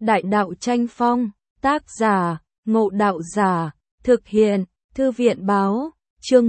Đại đạo tranh phong, tác giả, Ngộ Đạo Giả, thực hiện, Thư viện báo, chương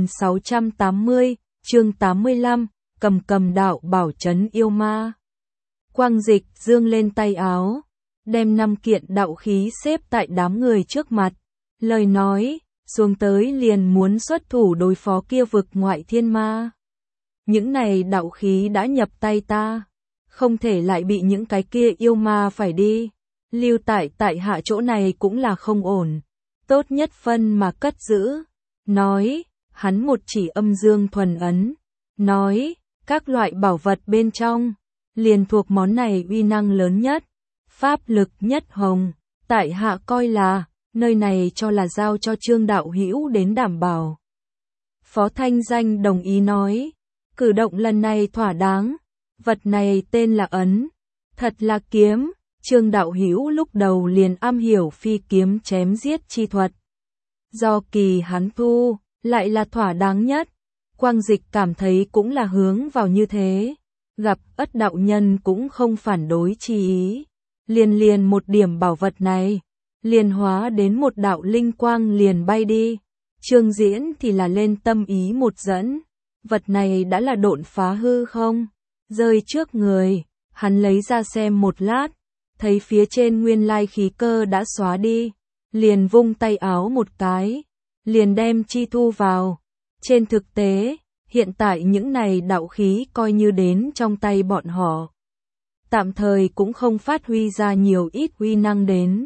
1680, chương 85, cầm đạo bảo trấn yêu ma. Quang Dịch dương lên tay áo, đem 5 kiện đạo khí xếp tại đám người trước mặt, lời nói, xuống tới liền muốn xuất thủ đối phó kia vực ngoại thiên ma. Những này đạo khí đã nhập tay ta, không thể lại bị những cái kia yêu ma phải đi, lưu tại hạ chỗ này cũng là không ổn, tốt nhất phân mà cất giữ. Nói, hắn một chỉ âm dương thuần ấn, nói, các loại bảo vật bên trong, liền thuộc món này uy năng lớn nhất, pháp lực nhất hồng, tại hạ coi là, nơi này cho là giao cho Trương đạo hữu đến đảm bảo. Phó Thanh Danh đồng ý nói, cử động lần này thỏa đáng, vật này tên là ấn, thật là kiếm. Trương đạo hữu lúc đầu liền am hiểu phi kiếm chém giết chi thuật, do kỳ hắn thu, lại là thỏa đáng nhất. Quang Dịch cảm thấy cũng là hướng vào như thế, gặp Ất đạo nhân cũng không phản đối chi ý, liền một điểm bảo vật này, liền hóa đến một đạo linh quang liền bay đi. Trương Diễn thì là lên tâm ý một dẫn, vật này đã là độn phá hư không, rơi trước người, hắn lấy ra xem một lát, thấy phía trên nguyên lai khí cơ đã xóa đi, liền vung tay áo một cái, liền đem chi thu vào. Trên thực tế, hiện tại những này đạo khí coi như đến trong tay bọn họ, tạm thời cũng không phát huy ra nhiều ít uy năng đến,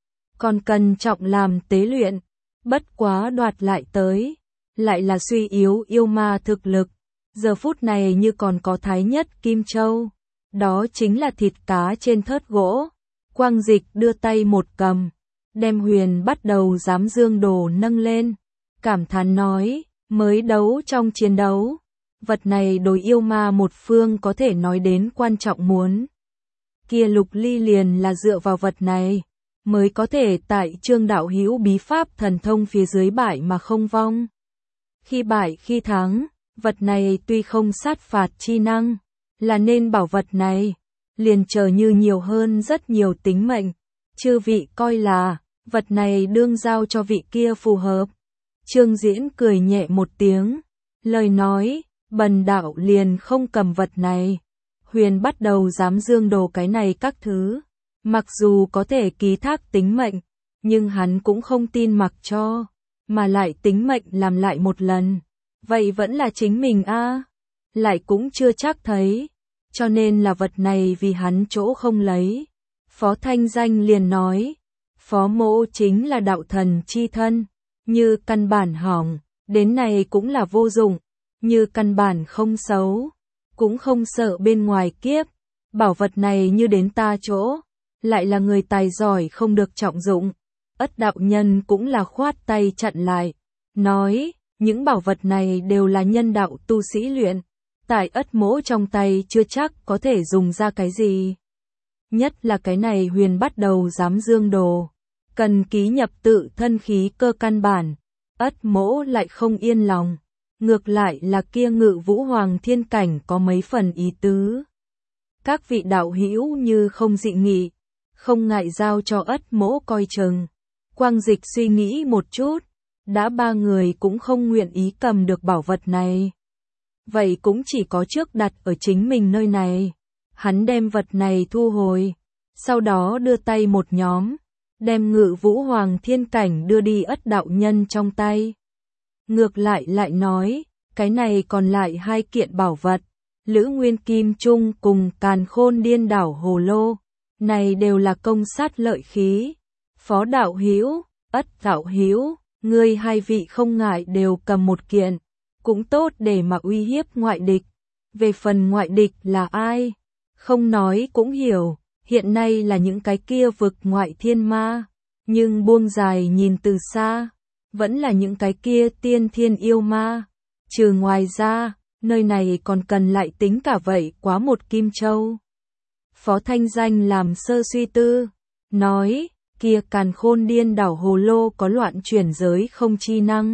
còn cần trọng làm tế luyện, bất quá đoạt lại tới, lại là suy yếu yêu ma thực lực, giờ phút này như còn có thái nhất Kim Châu, đó chính là thịt cá trên thớt gỗ. Quang Dịch đưa tay một cầm, đem Huyền bắt đầu giám dương đồ nâng lên, cảm thán nói, mới đấu trong chiến đấu, vật này đối yêu ma một phương có thể nói đến quan trọng muốn. Kia Lục Ly liền là dựa vào vật này, mới có thể tại Trương đạo hữu bí pháp thần thông phía dưới bại mà không vong. Khi bại khi thắng, vật này tuy không sát phạt chi năng, là nên bảo vật này, liền chờ như nhiều hơn rất nhiều tính mệnh, chư vị coi là, vật này đương giao cho vị kia phù hợp. Trương Diễn cười nhẹ một tiếng, lời nói, bần đạo liền không cầm vật này. Huyền bắt đầu dám dương đồ cái này các thứ, mặc dù có thể ký thác tính mệnh, nhưng hắn cũng không tin mặc cho, mà lại tính mệnh làm lại một lần, vậy vẫn là chính mình a, lại cũng chưa chắc thấy. Cho nên là vật này vì hắn chỗ không lấy. Phó Thanh Danh liền nói, Phó mỗ chính là đạo thần chi thân, như căn bản hỏng, đến này cũng là vô dụng, như căn bản không xấu, cũng không sợ bên ngoài kiếp, bảo vật này như đến ta chỗ, lại là người tài giỏi không được trọng dụng. Ất đạo nhân cũng là khoát tay chặn lại, nói, những bảo vật này đều là nhân đạo tu sĩ luyện, tại Ất mỗ trong tay chưa chắc có thể dùng ra cái gì. Nhất là cái này Huyền bắt đầu dám dương đồ, cần ký nhập tự thân khí cơ căn bản, Ất mỗ lại không yên lòng, ngược lại là kia Ngự Vũ Hoàng thiên cảnh có mấy phần ý tứ. Các vị đạo hữu như không dị nghị, không ngại giao cho Ất mỗ coi chừng. Quang Dịch suy nghĩ một chút, đã 3 người cũng không nguyện ý cầm được bảo vật này, vậy cũng chỉ có trước đặt ở chính mình nơi này. Hắn đem vật này thu hồi, sau đó đưa tay một nhóm, đem Ngự Vũ Hoàng thiên cảnh đưa đi Ất đạo nhân trong tay. Ngược lại nói, cái này còn lại 2 kiện bảo vật, Lữ Nguyên Kim Trung cùng Càn Khôn Điên Đảo Hồ Lô, này đều là công sát lợi khí. Phó đạo hữu, Ất đạo hữu, ngươi 2 vị không ngại đều cầm một kiện, cũng tốt để mà uy hiếp ngoại địch. Về phần ngoại địch là ai, không nói cũng hiểu, hiện nay là những cái kia vực ngoại thiên ma, nhưng buông dài nhìn từ xa, vẫn là những cái kia tiên thiên yêu ma. Trừ ngoài ra, nơi này còn cần lại tính cả vậy quá một Kim Châu. Phó Thanh Danh làm sơ suy tư, nói, kia Càn Khôn Điên Đảo Hồ Lô có loạn chuyển giới không chi năng,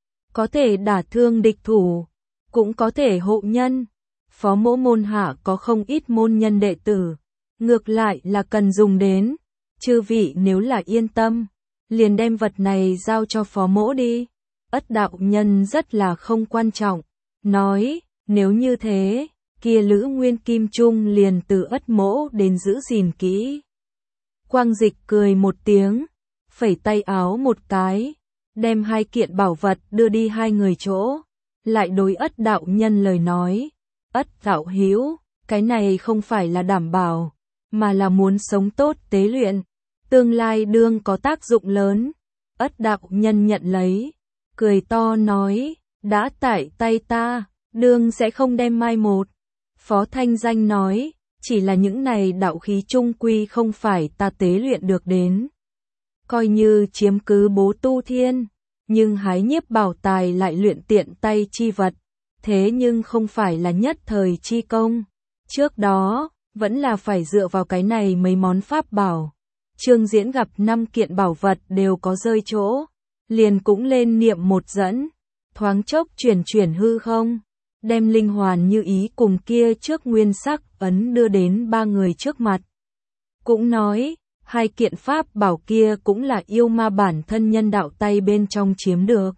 có thể đả thương địch thủ, cũng có thể hộ nhân. Phó mỗ môn hạ có không ít môn nhân đệ tử, ngược lại là cần dùng đến. Chư vị nếu là yên tâm, liền đem vật này giao cho phó mỗ đi. Ất đạo nhân rất là không quan trọng, nói, nếu như thế, kia Lữ Nguyên Kim Trung liền từ Ất mỗ đến giữ gìn kỹ. Quang Dịch cười một tiếng, phẩy tay áo một cái, đem 2 kiện bảo vật đưa đi 2 người chỗ, lại đối Ất đạo nhân lời nói, Ất đạo hữu, cái này không phải là đảm bảo, mà là muốn sống tốt tế luyện, tương lai đương có tác dụng lớn. Ất đạo nhân nhận lấy, cười to nói, đã tại tay ta, đương sẽ không đem mai một. Phó Thanh Danh nói, chỉ là những này đạo khí trung quy không phải ta tế luyện được đến. Coi như chiếm cứ bố tu thiên, nhưng hái nhiếp bảo tài lại luyện tiện tay chi vật, thế nhưng không phải là nhất thời chi công. Trước đó, vẫn là phải dựa vào cái này mấy món pháp bảo. Trương Diễn gặp 5 kiện bảo vật đều có rơi chỗ, liền cũng lên niệm một dẫn, thoáng chốc chuyển hư không, đem linh hoàn như ý cùng kia trước nguyên sắc ấn đưa đến 3 người trước mặt. Cũng nói, 2 kiện pháp bảo kia cũng là yêu ma bản thân nhân đạo tay bên trong chiếm được.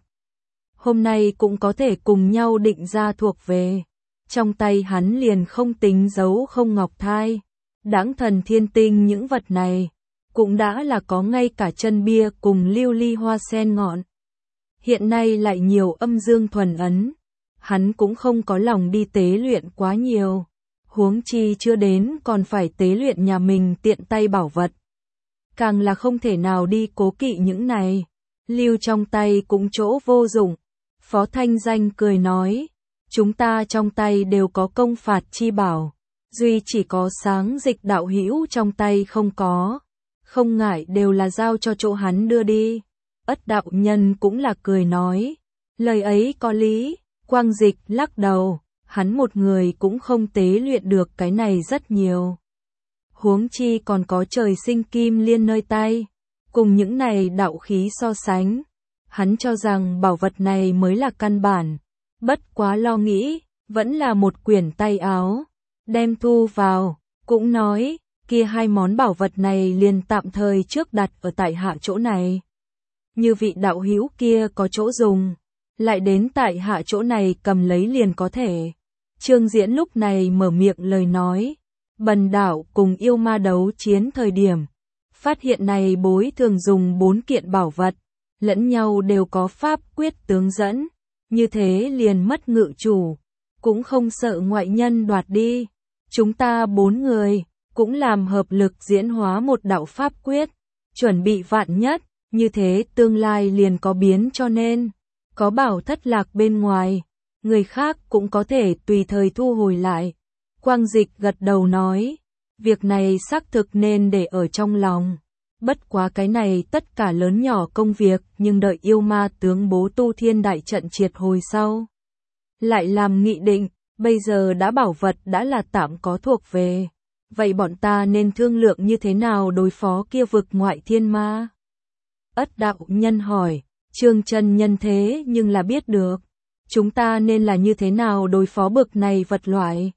Hôm nay cũng có thể cùng nhau định ra thuộc về. Trong tay hắn liền không tính giấu không ngọc thai, đãng thần thiên tinh những vật này, cũng đã là có ngay cả chân bia cùng lưu ly hoa sen ngọn. Hiện nay lại nhiều âm dương thuần ấn, hắn cũng không có lòng đi tế luyện quá nhiều, huống chi chưa đến còn phải tế luyện nhà mình tiện tay bảo vật. Càng là không thể nào đi cố kỵ những này, lưu trong tay cũng chỗ vô dụng. Phó Thanh Danh cười nói, chúng ta trong tay đều có công phạt chi bảo, duy chỉ có Sáng Dịch đạo hữu trong tay không có, không ngại đều là giao cho chỗ hắn đưa đi. Ất đạo nhân cũng là cười nói, lời ấy có lý. Quang Dịch lắc đầu, hắn một người cũng không tế luyện được cái này rất nhiều. Huống chi còn có trời sinh kim liên nơi tay, cùng những này đạo khí so sánh, hắn cho rằng bảo vật này mới là căn bản. Bất quá lo nghĩ, vẫn là một quyển tay áo, đem thu vào, cũng nói, kia 2 món bảo vật này liền tạm thời trước đặt ở tại hạ chỗ này. Như vị đạo hữu kia có chỗ dùng, lại đến tại hạ chỗ này cầm lấy liền có thể. Trương Diễn lúc này mở miệng lời nói, bần đạo cùng yêu ma đấu chiến thời điểm, phát hiện này bối thường dùng 4 kiện bảo vật, lẫn nhau đều có pháp quyết tướng dẫn, như thế liền mất ngự chủ, cũng không sợ ngoại nhân đoạt đi. Chúng ta 4 người, cũng làm hợp lực diễn hóa một đạo pháp quyết, chuẩn bị vạn nhất, như thế tương lai liền có biến cho nên, có bảo thất lạc bên ngoài, người khác cũng có thể tùy thời thu hồi lại. Quang Dịch gật đầu nói, việc này xác thực nên để ở trong lòng. Bất quá cái này tất cả lớn nhỏ công việc, nhưng đợi yêu ma tướng bố tu thiên đại trận triệt hồi sau. Lại làm nghị định, bây giờ đã bảo vật đã là tạm có thuộc về. Vậy bọn ta nên thương lượng như thế nào đối phó kia vực ngoại thiên ma? Ất đạo nhân hỏi, Trương chân nhân thế nhưng là biết được. Chúng ta nên là như thế nào đối phó bực này vật loại?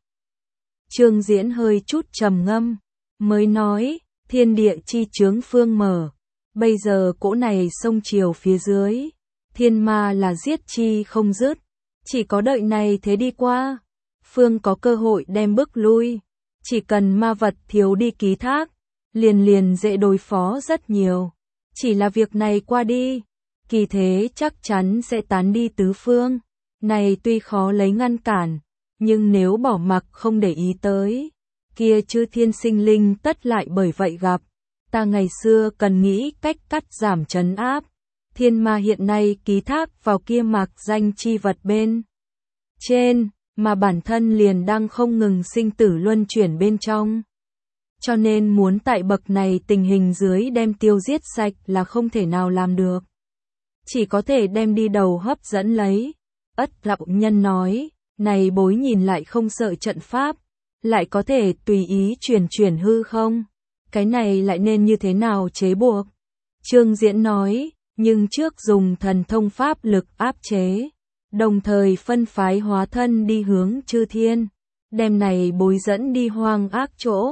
Trương Diễn hơi chút trầm ngâm, mới nói, thiên địa chi chướng phương mở. Bây giờ cỗ này sông chiều phía dưới, thiên ma là giết chi không dứt. Chỉ có đợi này thế đi qua, phương có cơ hội đem bước lui. Chỉ cần ma vật thiếu đi ký thác, liền dễ đối phó rất nhiều. Chỉ là việc này qua đi, kỳ thế chắc chắn sẽ tán đi tứ phương. Này tuy khó lấy ngăn cản, nhưng nếu bỏ mặc không để ý tới, kia chư thiên sinh linh tất lại bởi vậy gặp. Ta ngày xưa cần nghĩ cách cắt giảm trấn áp. Thiên ma hiện nay ký thác vào kia mạc danh chi vật bên trên, mà bản thân liền đang không ngừng sinh tử luân chuyển bên trong. Cho nên muốn tại bậc này tình hình dưới đem tiêu giết sạch là không thể nào làm được. Chỉ có thể đem đi đầu hấp dẫn lấy. Ất đạo nhân nói, này bối nhìn lại không sợ trận pháp, lại có thể tùy ý chuyển hư không? Cái này lại nên như thế nào chế buộc? Trương Diễn nói, nhưng trước dùng thần thông pháp lực áp chế, đồng thời phân phái hóa thân đi hướng chư thiên, đem này bối dẫn đi hoang ác chỗ.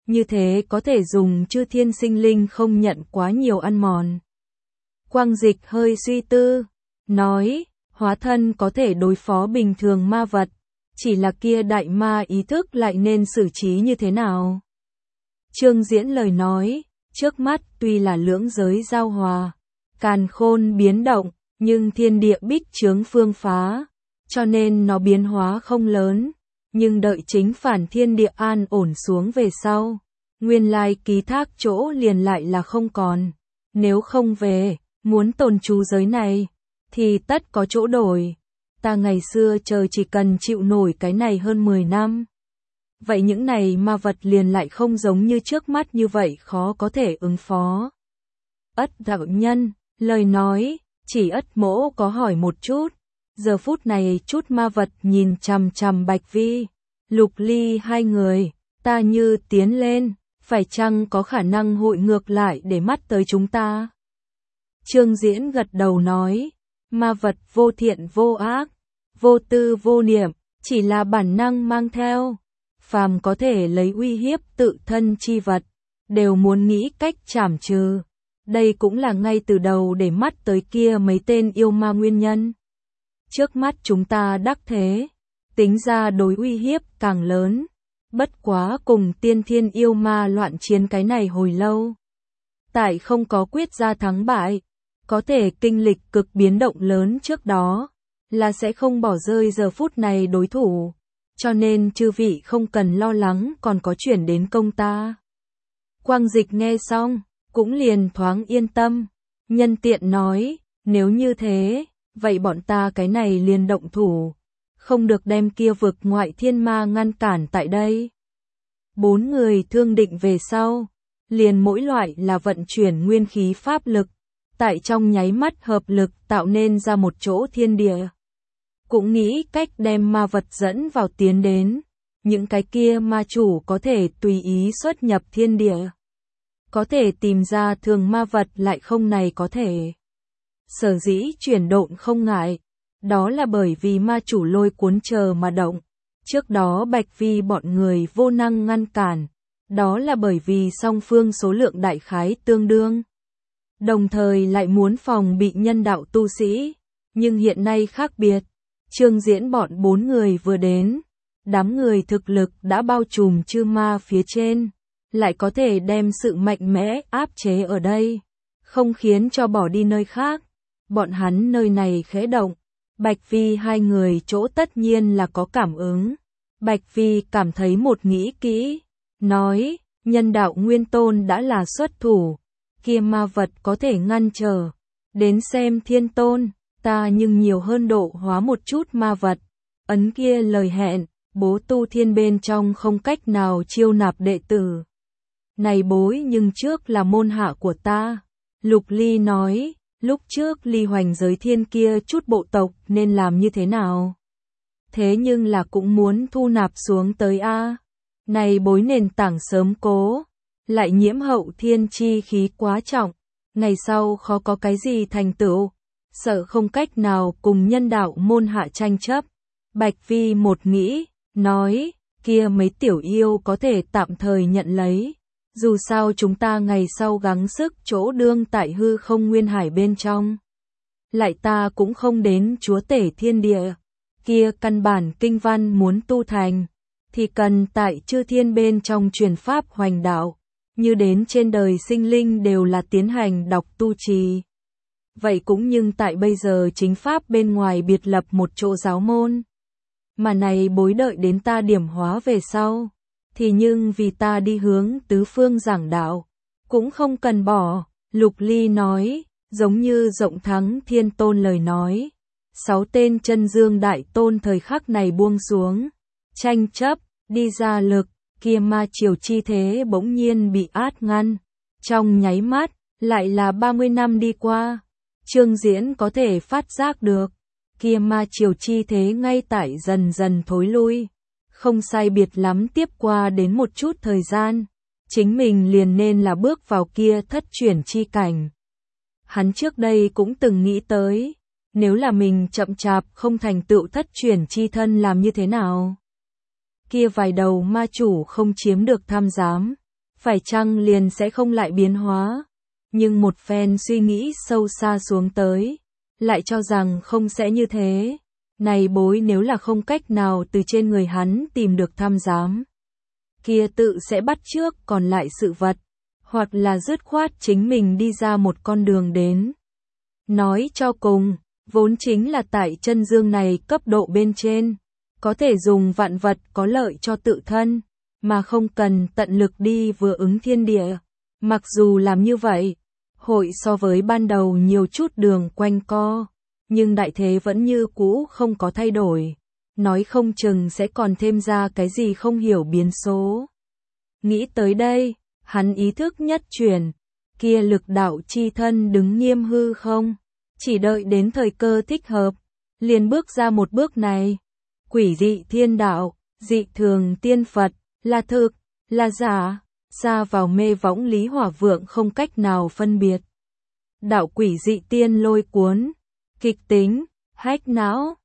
như thế có thể dùng chư thiên sinh linh không nhận quá nhiều ăn mòn. Quang Dịch hơi suy tư, nói, hóa thân có thể đối phó bình thường ma vật, chỉ là kia đại ma ý thức lại nên xử trí như thế nào? Trương Diễn lời nói, trước mắt tuy là lưỡng giới giao hòa, càn khôn biến động, nhưng thiên địa bích chướng phương phá, cho nên nó biến hóa không lớn, nhưng đợi chính phản thiên địa an ổn xuống về sau, nguyên lai ký thác chỗ liền lại là không còn, nếu không về, muốn tồn trú giới này, thì tất có chỗ đổi. Ta ngày xưa chờ chỉ cần chịu nổi cái này hơn 10 năm. Vậy những này ma vật liền lại không giống như trước mắt như vậy khó có thể ứng phó. Ất đạo nhân, lời nói, chỉ Ất mỗ có hỏi một chút. Giờ phút này chút ma vật nhìn chằm chằm Bạch Vi, Lục Ly hai người, ta như tiến lên, phải chăng có khả năng hội ngược lại để mắt tới chúng ta? Trương Diễn gật đầu nói, ma vật vô thiện vô ác, vô tư vô niệm, chỉ là bản năng mang theo. Phàm có thể lấy uy hiếp tự thân chi vật, đều muốn nghĩ cách trảm trừ. Đây cũng là ngay từ đầu để mắt tới kia mấy tên yêu ma nguyên nhân. Trước mắt chúng ta đắc thế, tính ra đối uy hiếp càng lớn. Bất quá cùng tiên thiên yêu ma loạn chiến cái này hồi lâu. Tại không có quyết ra thắng bại, có thể kinh lịch cực biến động lớn trước đó, là sẽ không bỏ rơi giờ phút này đối thủ. Cho nên chư vị không cần lo lắng còn có chuyển đến công ta. Quang Dịch nghe xong, cũng liền thoáng yên tâm. Nhân tiện nói, nếu như thế, vậy bọn ta cái này liền động thủ. Không được đem kia vực ngoại thiên ma ngăn cản tại đây. 4 người thương định về sau, liền mỗi loại là vận chuyển nguyên khí pháp lực, tại trong nháy mắt hợp lực tạo nên ra một chỗ thiên địa. Cũng nghĩ cách đem ma vật dẫn vào tiến đến, những cái kia ma chủ có thể tùy ý xuất nhập thiên địa. Có thể tìm ra thường ma vật lại không này có thể. Sở dĩ chuyển độn không ngại, đó là bởi vì ma chủ lôi cuốn chờ mà động. Trước đó Bạch Vi bọn người vô năng ngăn cản, đó là bởi vì song phương số lượng đại khái tương đương. Đồng thời lại muốn phòng bị nhân đạo tu sĩ, nhưng hiện nay khác biệt. Trương Diễn bọn 4 người vừa đến, đám người thực lực đã bao trùm chư ma phía trên, lại có thể đem sự mạnh mẽ áp chế ở đây, không khiến cho bỏ đi nơi khác. Bọn hắn nơi này khẽ động, Bạch Vi hai người chỗ tất nhiên là có cảm ứng. Bạch Vi cảm thấy một nghĩ kỹ, nói, nhân đạo nguyên tôn đã là xuất thủ, kia ma vật có thể ngăn trở, đến xem thiên tôn. Ta nhưng nhiều hơn độ hóa một chút ma vật, ấn kia lời hẹn, bố tu thiên bên trong không cách nào chiêu nạp đệ tử. Này bối nhưng trước là môn hạ của ta. Lục Ly nói, lúc trước Ly Hoành giới thiên kia chút bộ tộc nên làm như thế nào? Thế nhưng là cũng muốn thu nạp xuống tới A. Này bối nền tảng sớm cố, lại nhiễm hậu thiên chi khí quá trọng, ngày sau khó có cái gì thành tựu. Sợ không cách nào cùng nhân đạo môn hạ tranh chấp. Bạch Vi một nghĩ, nói, kia mấy tiểu yêu có thể tạm thời nhận lấy. Dù sao chúng ta ngày sau gắng sức chỗ đương tại hư không nguyên hải bên trong. Lại ta cũng không đến chúa tể thiên địa. Kia căn bản kinh văn muốn tu thành, thì cần tại chư thiên bên trong truyền pháp hoành đạo. Như đến trên đời sinh linh đều là tiến hành đọc tu trì. Vậy cũng nhưng tại bây giờ chính pháp bên ngoài biệt lập một chỗ giáo môn. Mà này bối đợi đến ta điểm hóa về sau. Thì nhưng vì ta đi hướng tứ phương giảng đạo. Cũng không cần bỏ. Lục Ly nói, giống như rộng thắng thiên tôn lời nói. 6 tên chân dương đại tôn thời khắc này buông xuống. Tranh chấp, đi ra lực, kia ma triều chi thế bỗng nhiên bị át ngăn. Trong nháy mắt, lại là 30 năm đi qua. Trương Diễn có thể phát giác được, kia ma triều chi thế ngay tại dần dần thối lui, không sai biệt lắm tiếp qua đến một chút thời gian, chính mình liền nên là bước vào kia thất chuyển chi cảnh. Hắn trước đây cũng từng nghĩ tới, nếu là mình chậm chạp không thành tựu thất chuyển chi thân làm như thế nào? Kia vài đầu ma chủ không chiếm được tham giám, phải chăng liền sẽ không lại biến hóa. Nhưng một phen suy nghĩ sâu xa xuống tới, lại cho rằng không sẽ như thế. Này bối nếu là không cách nào từ trên người hắn tìm được tham giám, kia tự sẽ bắt chước còn lại sự vật, hoặc là dứt khoát chính mình đi ra một con đường đến. Nói cho cùng, vốn chính là tại chân dương này cấp độ bên trên, có thể dùng vạn vật có lợi cho tự thân, mà không cần tận lực đi vừa ứng thiên địa. Mặc dù làm như vậy, hội so với ban đầu nhiều chút đường quanh co, nhưng đại thế vẫn như cũ không có thay đổi. Nói không chừng sẽ còn thêm ra cái gì không hiểu biến số. Nghĩ tới đây, hắn ý thức nhất chuyển, kia lực đạo chi thân đứng nghiêm hư không, chỉ đợi đến thời cơ thích hợp, liền bước ra một bước này. Quỷ dị thiên đạo, dị thường tiên Phật, là thực, là giả, xa vào mê võng Lý Hỏa Vượng không cách nào phân biệt. Đạo quỷ dị tiên lôi cuốn, kịch tính, hách não,